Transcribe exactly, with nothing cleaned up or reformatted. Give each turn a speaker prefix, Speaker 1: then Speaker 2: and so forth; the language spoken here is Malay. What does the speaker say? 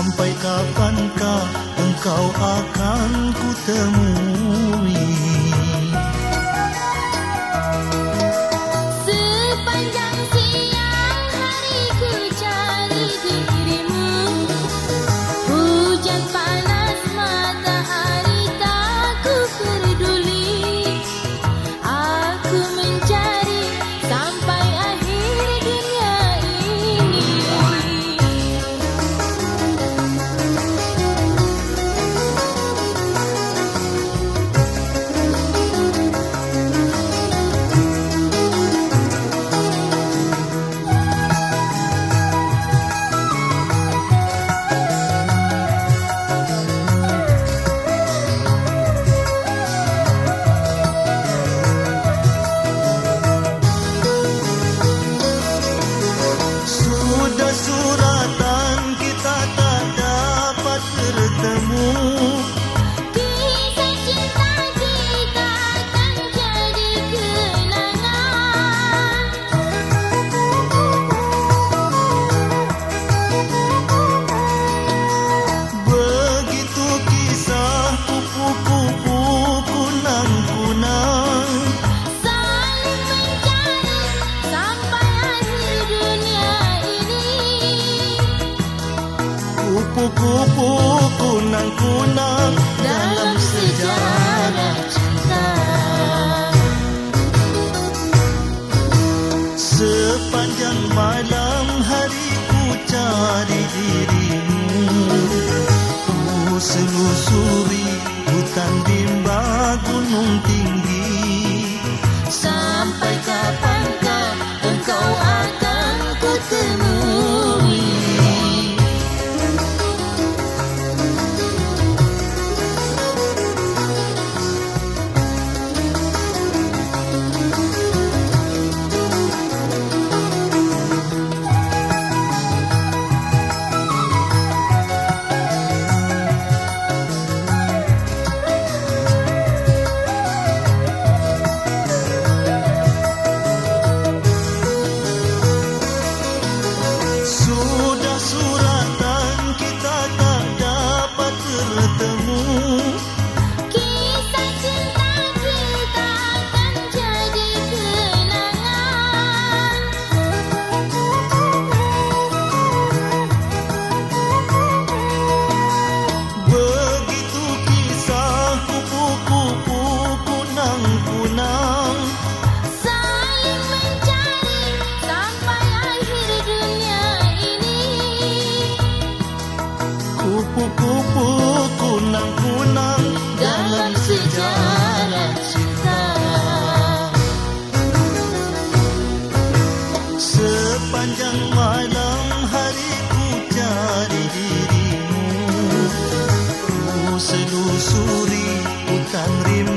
Speaker 1: Sampai kapankah engkau akan ku temui?
Speaker 2: Sepanjang siang hari ku cari dirimu. Hujan panas matahari tak ku peduli. Aku mencari sampai akhir dunia ini.
Speaker 1: Sudah suratan kita tak dapat bertemu.
Speaker 2: Kisah cinta kita akan jadi kenangan.
Speaker 1: Begitu kisah kupu-kupu kunang-kunang.
Speaker 2: Saling mencari sampai akhir dunia ini.
Speaker 1: Kupu-kupu kunang-kunang dalam sejarah cinta. Sepanjang malam hari ku cari dirimu. Ku selusuri hutan rimba gunung tinggi. Sampai kapankah engkau akan ku temui? Sudah suratan kita tak dapat bertemu.
Speaker 2: Kisah cinta kita akan jadi kenangan.
Speaker 1: Begitu kisah kupu-kupu kunang-kunang.
Speaker 2: Saling mencari sampai akhir dunia ini.
Speaker 1: Kupu-kupu kunang-kunang dalam sejarah cinta. Sepanjang malam hari ku cari dirimu. Ku selusuri hutan rimba